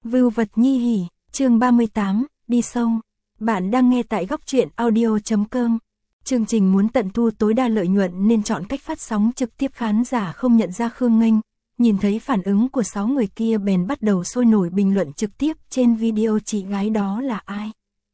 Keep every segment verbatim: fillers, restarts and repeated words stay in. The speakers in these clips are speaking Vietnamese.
Vưu vật nhi hỉ, chương ba mươi tám, đi sâu. Bạn đang nghe tại góc truyện audio chấm com. Chương trình muốn tận thu tối đa lợi nhuận nên chọn cách phát sóng trực tiếp, khán giả không nhận ra Khương Nghênh. Nhìn thấy phản ứng của sáu người kia bèn bắt đầu sôi nổi bình luận trực tiếp trên video chị gái đó là ai.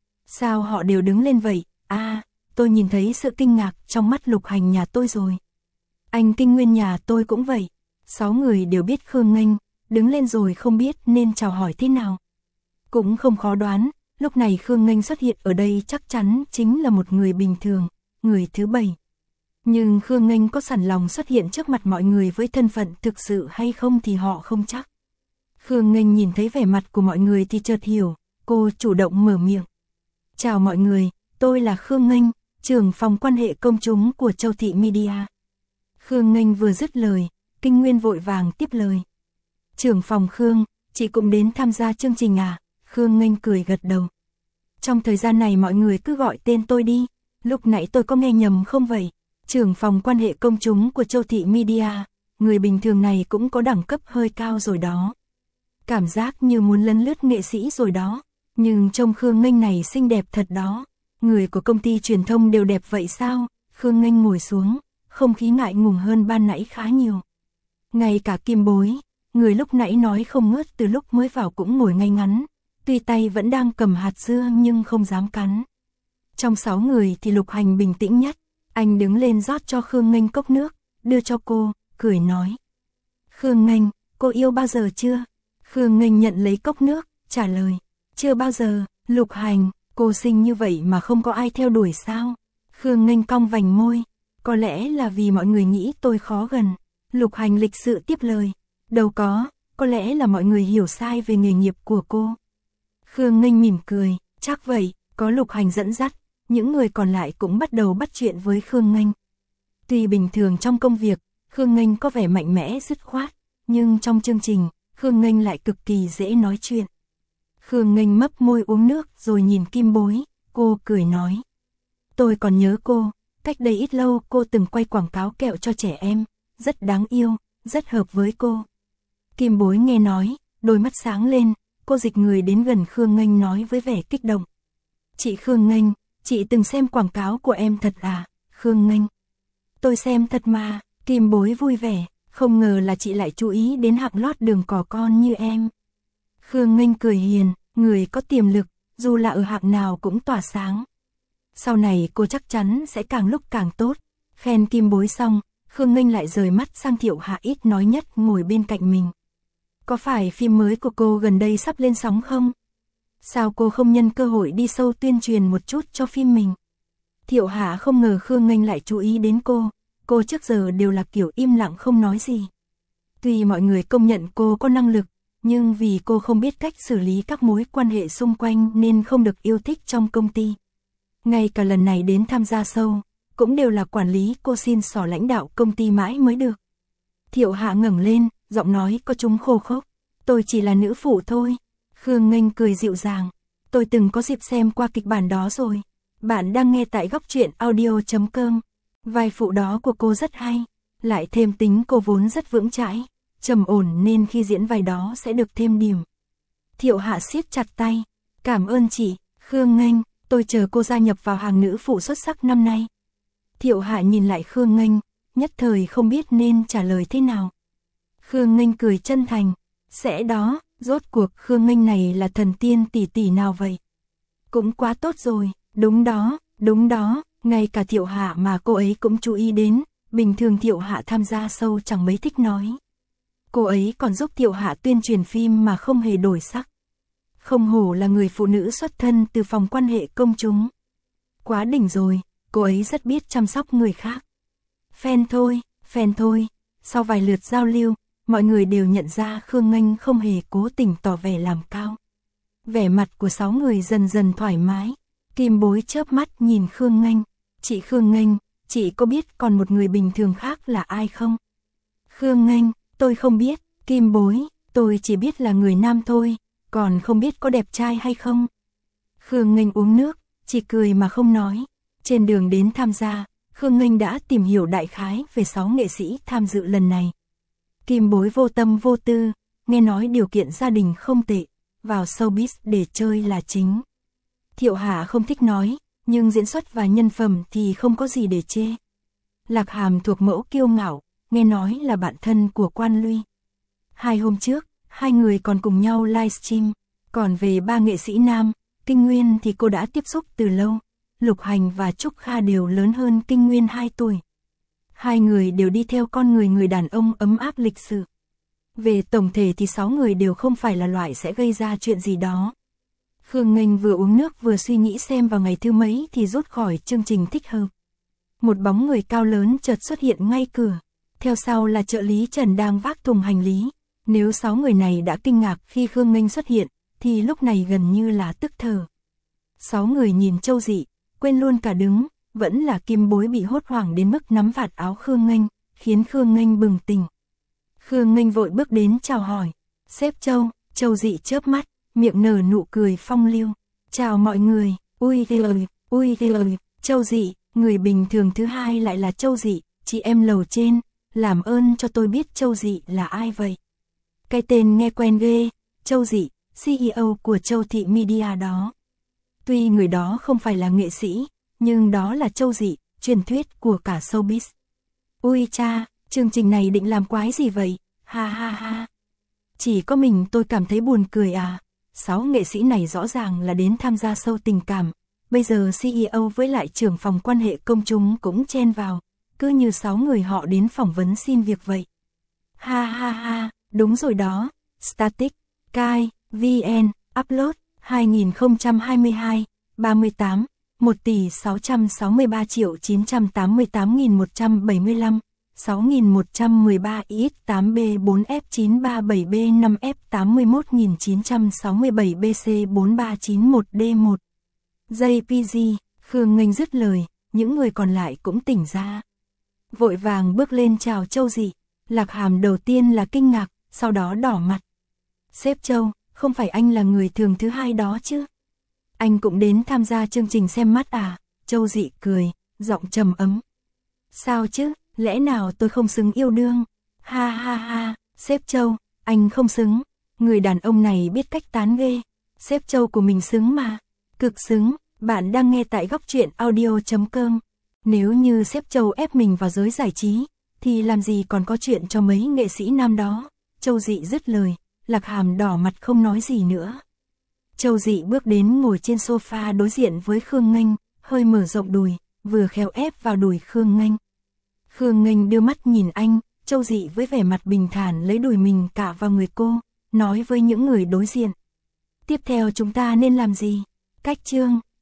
Sao họ đều đứng lên vậy? À, tôi nhìn thấy sự kinh ngạc trong mắt Lục Hành nhà tôi rồi. Anh Kinh Nguyên nhà tôi cũng vậy. Sáu người đều biết Khương Nghênh, đứng lên rồi không biết nên chào hỏi thế nào. Cũng không khó đoán, lúc này Khương Nghênh xuất hiện ở đây chắc chắn chính là một người bình thường, người thứ bảy. Nhưng Khương Nghênh có sẵn lòng xuất hiện trước mặt mọi người với thân phận thực sự hay không thì họ không chắc. Khương Nghênh nhìn thấy vẻ mặt của mọi người thì chợt hiểu, cô chủ động mở miệng. Chào mọi người, tôi là Khương Nghênh, trưởng phòng quan hệ công chúng của Châu Thị Media. Khương Nghênh vừa dứt lời, Kinh Nguyên vội vàng tiếp lời. Trưởng phòng Khương, chị cũng đến tham gia chương trình à? Khương Nghênh cười gật đầu. Trong thời gian này mọi người cứ gọi tên tôi đi, lúc nãy tôi có nghe nhầm không vậy? Trưởng phòng quan hệ công chúng của Châu Thị Media, người bình thường này cũng có đẳng cấp hơi cao rồi đó. Cảm giác như muốn lấn lướt nghệ sĩ rồi đó, nhưng trông Khương Nghênh này xinh đẹp thật đó. Người của công ty truyền thông đều đẹp vậy sao? Khương Nghênh ngồi xuống, không khí ngại ngùng hơn ban nãy khá nhiều. Ngay cả Kim Bối, người lúc nãy nói không ngớt từ lúc mới vào cũng ngồi ngay ngắn, tuy tay vẫn đang cầm hạt dưa nhưng không dám cắn. Trong sáu người thì Lục Hành bình tĩnh nhất, anh đứng lên rót cho Khương Nghênh cốc nước, đưa cho cô, cười nói. Khương Nghênh, cô yêu bao giờ chưa? Khương Nghênh nhận lấy cốc nước, trả lời. Chưa bao giờ. Lục Hành, cô xinh như vậy mà không có ai theo đuổi sao? Khương Nghênh cong vành môi, có lẽ là vì mọi người nghĩ tôi khó gần. Lục Hành lịch sự tiếp lời. Đâu có, có lẽ là mọi người hiểu sai về nghề nghiệp của cô. Khương Nghênh mỉm cười, chắc vậy, có Lục Hành dẫn dắt, những người còn lại cũng bắt đầu bắt chuyện với Khương Nghênh. Tuy bình thường trong công việc, Khương Nghênh có vẻ mạnh mẽ dứt khoát, nhưng trong chương trình, Khương Nghênh lại cực kỳ dễ nói chuyện. Khương Nghênh mấp môi uống nước rồi nhìn Kim Bối, cô cười nói. Tôi còn nhớ cô, cách đây ít lâu cô từng quay quảng cáo kẹo cho trẻ em, rất đáng yêu, rất hợp với cô. Kim Bối nghe nói, đôi mắt sáng lên, cô dịch người đến gần Khương Nghênh nói với vẻ kích động. Chị Khương Nghênh, chị từng xem quảng cáo của em thật à? Khương Nghênh. Tôi xem thật mà. Kim Bối vui vẻ, không ngờ là chị lại chú ý đến hạng lót đường cỏ con như em. Khương Nghênh cười hiền, người có tiềm lực, dù là ở hạng nào cũng tỏa sáng. Sau này cô chắc chắn sẽ càng lúc càng tốt. Khen Kim Bối xong, Khương Nghênh lại rời mắt sang Thiệu Hạ ít nói nhất ngồi bên cạnh mình. Có phải phim mới của cô gần đây sắp lên sóng không? Sao cô không nhân cơ hội đi sâu tuyên truyền một chút cho phim mình? Thiệu Hạ không ngờ Khương Nghênh lại chú ý đến cô, cô trước giờ đều là kiểu im lặng không nói gì. Tuy mọi người công nhận cô có năng lực, nhưng vì cô không biết cách xử lý các mối quan hệ xung quanh nên không được yêu thích trong công ty. Ngay cả lần này đến tham gia show, cũng đều là quản lý cô xin xỏ lãnh đạo công ty mãi mới được. Thiệu Hạ ngẩng lên, giọng nói có chút khô khốc. Tôi chỉ là nữ phụ thôi. Khương Nghênh cười dịu dàng. Tôi từng có dịp xem qua kịch bản đó rồi. Bạn đang nghe tại góc truyện audio chấm com. Vai phụ đó của cô rất hay. Lại thêm tính cô vốn rất vững chãi, trầm ổn nên khi diễn vai đó sẽ được thêm điểm. Thiệu Hạ siết chặt tay. Cảm ơn chị, Khương Nghênh. Tôi chờ cô gia nhập vào hàng nữ phụ xuất sắc năm nay. Thiệu Hạ nhìn lại Khương Nghênh, nhất thời không biết nên trả lời thế nào. Khương Nghênh cười chân thành. Sẽ đó, rốt cuộc Khương Nghênh này là thần tiên tỷ tỷ nào vậy? Cũng quá tốt rồi, đúng đó, đúng đó, ngay cả Thiệu Hạ mà cô ấy cũng chú ý đến, bình thường Thiệu Hạ tham gia show chẳng mấy thích nói. Cô ấy còn giúp Thiệu Hạ tuyên truyền phim mà không hề đổi sắc. Không hổ là người phụ nữ xuất thân từ phòng quan hệ công chúng. Quá đỉnh rồi, cô ấy rất biết chăm sóc người khác. Fan thôi, fan thôi, sau vài lượt giao lưu, mọi người đều nhận ra Khương Nghênh không hề cố tình tỏ vẻ làm cao. Vẻ mặt của sáu người dần dần thoải mái. Kim Bối chớp mắt nhìn Khương Nghênh. Chị Khương Nghênh, chị có biết còn một người bình thường khác là ai không? Khương Nghênh, tôi không biết. Kim Bối, tôi chỉ biết là người nam thôi, còn không biết có đẹp trai hay không. Khương Nghênh uống nước, chỉ cười mà không nói. Trên đường đến tham gia, Khương Nghênh đã tìm hiểu đại khái về sáu nghệ sĩ tham dự lần này. Kim Bối vô tâm vô tư, nghe nói điều kiện gia đình không tệ, vào showbiz để chơi là chính. Thiệu Hà không thích nói, nhưng diễn xuất và nhân phẩm thì không có gì để chê. Lạc Hàm thuộc mẫu kiêu ngạo, nghe nói là bạn thân của Quan Luy. Hai hôm trước, hai người còn cùng nhau livestream. Còn về ba nghệ sĩ nam, Kinh Nguyên thì cô đã tiếp xúc từ lâu. Lục Hành và Trúc Kha đều lớn hơn Kinh Nguyên hai tuổi. Hai người đều đi theo con người người đàn ông ấm áp lịch sự. Về tổng thể thì sáu người đều không phải là loại sẽ gây ra chuyện gì đó. Khương Nghênh vừa uống nước vừa suy nghĩ xem vào ngày thứ mấy thì rút khỏi chương trình thích hợp. Một bóng người cao lớn chợt xuất hiện ngay cửa. Theo sau là trợ lý Trần đang vác thùng hành lý. Nếu sáu người này đã kinh ngạc khi Khương Nghênh xuất hiện, thì lúc này gần như là tức thở. Sáu người nhìn Châu Dị, quên luôn cả đứng, vẫn là Kim Bối bị hốt hoảng đến mức nắm vạt áo Khương Nghênh, khiến Khương Nghênh bừng tỉnh. Khương Nghênh vội bước đến chào hỏi. Sếp Châu, Châu Dị chớp mắt, miệng nở nụ cười phong lưu. Chào mọi người, ui ơi, ui ơi, Châu Dị, người bình thường thứ hai lại là Châu Dị, chị em lầu trên, làm ơn cho tôi biết Châu Dị là ai vậy? Cái tên nghe quen ghê, Châu Dị, xê e ô của Châu Thị Media đó. Tuy người đó không phải là nghệ sĩ, nhưng đó là Châu Dị, truyền thuyết của cả showbiz. Ui cha, chương trình này định làm quái gì vậy? Ha ha ha. Chỉ có mình tôi cảm thấy buồn cười à. Sáu nghệ sĩ này rõ ràng là đến tham gia show tình cảm. Bây giờ xê e ô với lại trưởng phòng quan hệ công chúng cũng chen vào. Cứ như sáu người họ đến phỏng vấn xin việc vậy. Ha ha ha, đúng rồi đó. Static, Kai, vê en, Upload, hai không hai hai, ba mươi tám, một tỷ sáu trăm sáu mươi ba triệu chín trăm tám mươi tám nghìn một trăm bảy mươi lăm, sáu nghìn một trăm mười ba i ích tám B bốn F chín ba bảy B năm F tám mươi mốt nghìn chín trăm sáu mươi bảy B C bốn ba chín mốt D một. jê pê giê, Khương Nghênh dứt lời, những người còn lại cũng tỉnh ra. Vội vàng bước lên chào Châu Dị. Lạc Hàm đầu tiên là kinh ngạc, sau đó đỏ mặt. Sếp Châu, không phải anh là người thường thứ hai đó chứ? Anh cũng đến tham gia chương trình xem mắt à? Châu Dị cười, giọng trầm ấm. Sao chứ, lẽ nào tôi không xứng yêu đương? Ha ha ha, sếp Châu, anh không xứng. Người đàn ông này biết cách tán ghê. Sếp Châu của mình xứng mà. Cực xứng, bạn đang nghe tại góc truyện audio chấm com. Nếu như sếp Châu ép mình vào giới giải trí, thì làm gì còn có chuyện cho mấy nghệ sĩ nam đó. Châu Dị dứt lời, Lạc Hàm đỏ mặt không nói gì nữa. Châu Dị bước đến ngồi trên sofa đối diện với Khương Nghênh, hơi mở rộng đùi, vừa khéo ép vào đùi Khương Nghênh. Khương Nghênh đưa mắt nhìn anh, Châu Dị với vẻ mặt bình thản lấy đùi mình cả vào người cô, nói với những người đối diện. Tiếp theo chúng ta nên làm gì? Cách chương.